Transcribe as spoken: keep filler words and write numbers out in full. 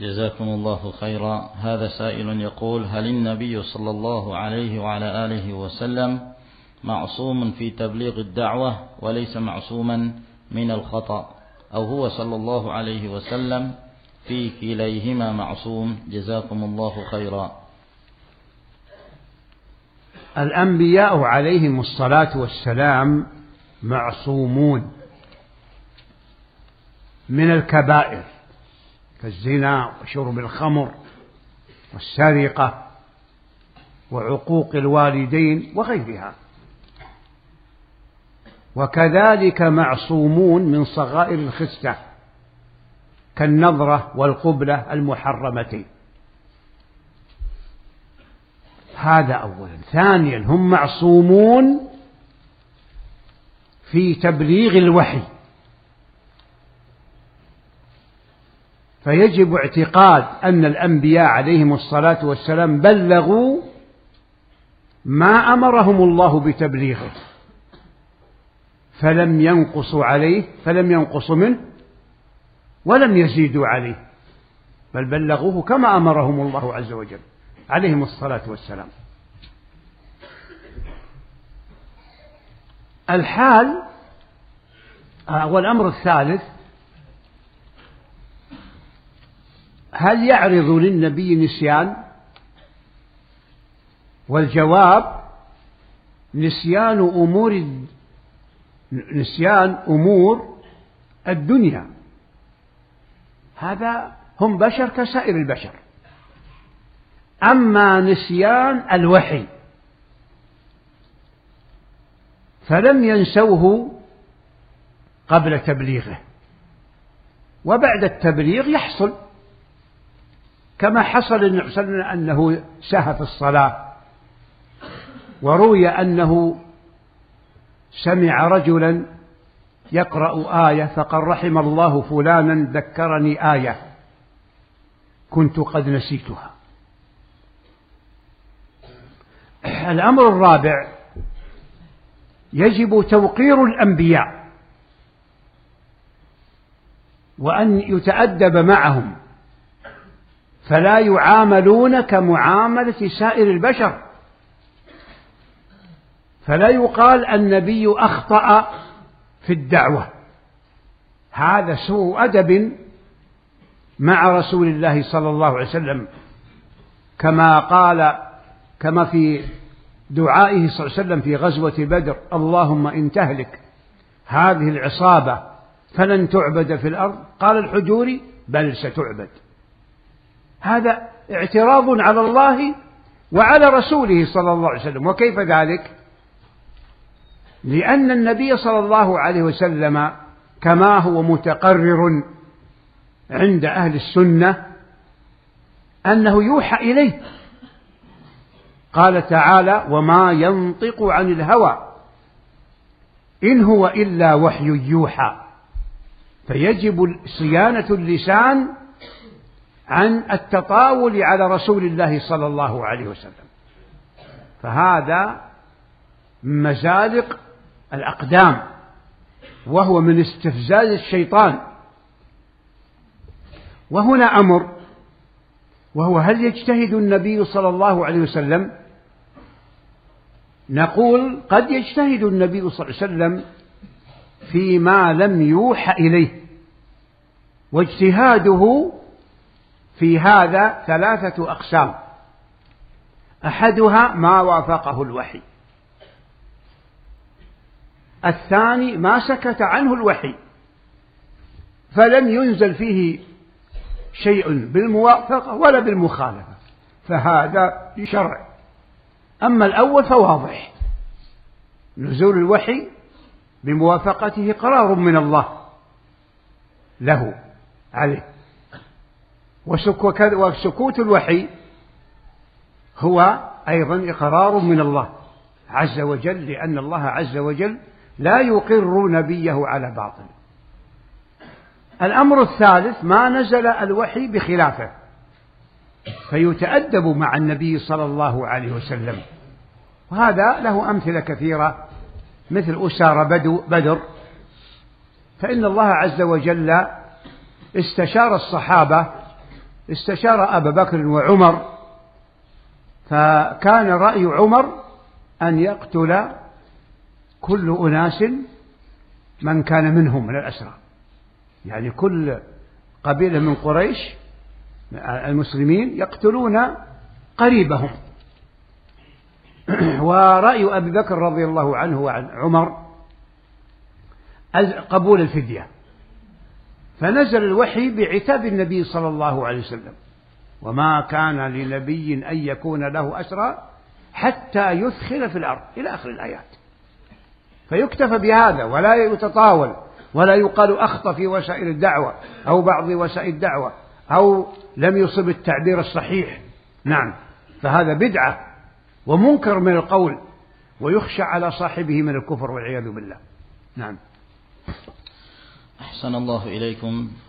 جزاكم الله خيرا. هذا سائل يقول: هل النبي صلى الله عليه وعلى آله وسلم معصوم في تبليغ الدعوة وليس معصوما من الخطأ، أو هو صلى الله عليه وسلم في كليهما معصوم؟ جزاكم الله خيرا. الأنبياء عليهم الصلاة والسلام معصومون من الكبائر كالزنا وشرب الخمر والسرقة وعقوق الوالدين وغيرها، وكذلك معصومون من صغائر الخسة كالنظرة والقبلة المحرمتين. هذا أولا. ثانيا، هم معصومون في تبليغ الوحي، فيجب اعتقاد أن الأنبياء عليهم الصلاة والسلام بلغوا ما أمرهم الله بتبليغه، فلم ينقصوا عليه فلم ينقصوا منه ولم يزيدوا عليه، بل بلغوه كما أمرهم الله عز وجل عليهم الصلاة والسلام. الحال والأمر الثالث: هل يعرض للنبي نسيان؟ والجواب: نسيان أمور نسيان أمور الدنيا، هذا هم بشر كسائر البشر. أما نسيان الوحي فلم ينسوه قبل تبليغه، وبعد التبليغ يحصل، كما حصل للنبي صلى الله عليه وسلم أنه سهى في الصلاة، وروي أنه سمع رجلا يقرأ آية فقال: رحم الله فلانا ذكرني آية كنت قد نسيتها. الأمر الرابع: يجب توقير الأنبياء وأن يتأدب معهم، فلا يعاملون كمعاملة سائر البشر، فلا يقال النبي أخطأ في الدعوة، هذا سوء أدب مع رسول الله صلى الله عليه وسلم، كما قال كما في دعائه صلى الله عليه وسلم في غزوة بدر: اللهم إن تهلك هذه العصابة فلن تعبد في الأرض، قال الحجوري: بل ستعبد. هذا اعتراض على الله وعلى رسوله صلى الله عليه وسلم. وكيف ذلك؟ لأن النبي صلى الله عليه وسلم كما هو متقرر عند أهل السنة أنه يوحى إليه، قال تعالى: وما ينطق عن الهوى إن هو إلا وحي يوحى. فيجب صيانة اللسان عن التطاول على رسول الله صلى الله عليه وسلم، فهذا من مزالق الأقدام، وهو من استفزاز الشيطان. وهنا أمر، وهو: هل يجتهد النبي صلى الله عليه وسلم؟ نقول: قد يجتهد النبي صلى الله عليه وسلم فيما لم يوحى إليه، واجتهاده في هذا ثلاثة أقسام: أحدها ما وافقه الوحي، الثاني ما سكت عنه الوحي فلم ينزل فيه شيء بالموافقة ولا بالمخالفة، فهذا شرع. أما الأول فواضح، نزول الوحي بموافقته قرار من الله له عليه، وسكوت الوحي هو أيضا إقرار من الله عز وجل، لأن الله عز وجل لا يقر نبيه على باطل. الأمر الثالث: ما نزل الوحي بخلافه، فيتأدب مع النبي صلى الله عليه وسلم، وهذا له أمثلة كثيرة مثل أسار بدر، فإن الله عز وجل استشار الصحابة استشار أبا بكر وعمر، فكان رأي عمر أن يقتل كل أناس من كان منهم من الأسرى، يعني كل قبيلة من قريش المسلمين يقتلون قريبهم. ورأي أبي بكر رضي الله عنه وعن عمر قبول الفدية، فنزل الوحي بعتاب النبي صلى الله عليه وسلم: وما كان لنبي أن يكون له أسرى حتى يثخن في الأرض، إلى آخر الآيات. فيكتفى بهذا ولا يتطاول، ولا يقال أخطأ في وسائل الدعوة أو بعض وسائل الدعوة، أو لم يصب التعبير الصحيح. نعم، فهذا بدعة ومنكر من القول، ويخشى على صاحبه من الكفر والعياذ بالله. نعم. أحسن الله إليكم.